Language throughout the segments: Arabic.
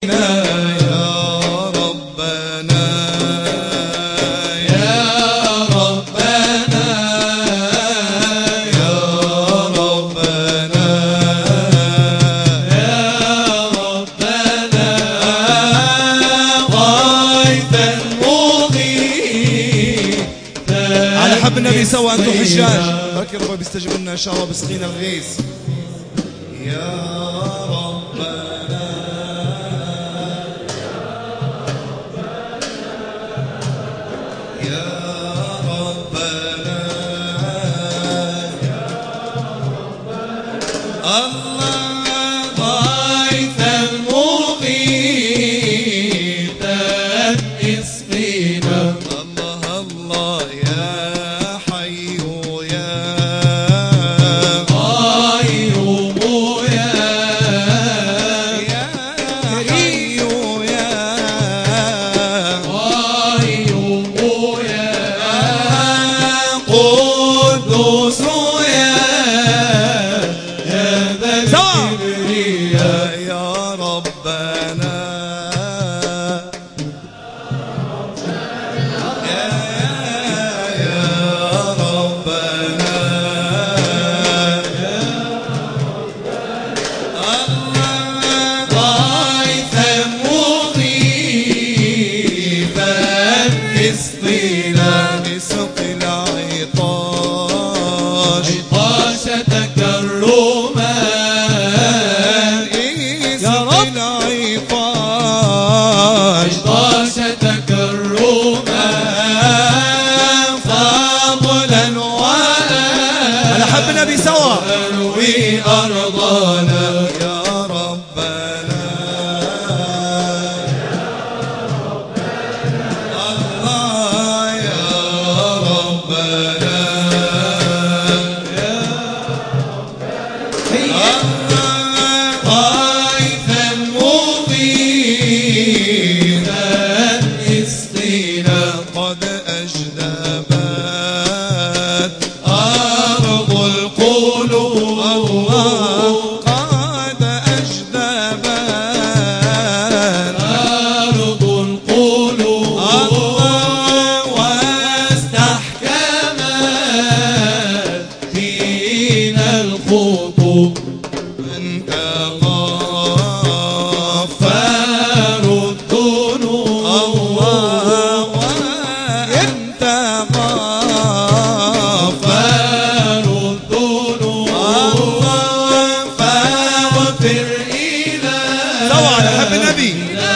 حب النبي سوا انتم حجاج بركي ربنا بيستجيب لنا ان شاء الله بسقينا الغيث. يا ربنا يا ربنا الله غيثا مغيثا اسقينا. النبي سوا نروي أرضنا يا ربنا الله يا ربنا الله غيثا مغيثا اسقينا. قد أجدبت أرض القلوب قد أجدبت أرض القلوب واستحكمت فينا الخطوب. أنت غفار الذنوب وأنت غفار الذنوب فاغفر إلى حب النبي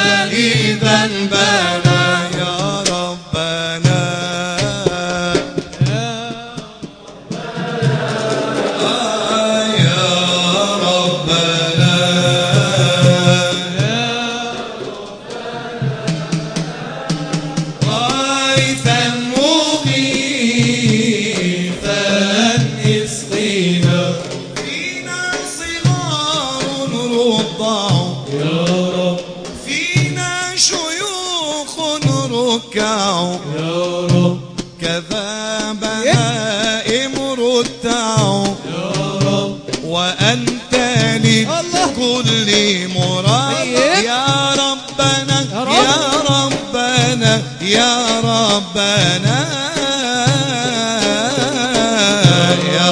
ذنبنا يا ربنا يا ربنا غيثا مغيثا اسقينا. فينا صغار رضع يا رب فينا شيوخ ركع يا رب كذا بهائم رتع يا رب وأنت لكل مراد يا ربنا يا ربنا يا ربنا يا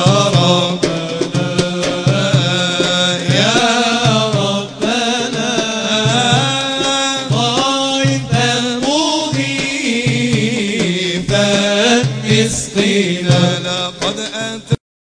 ربنا غيثا مغيثا اسقينا. لقد أتى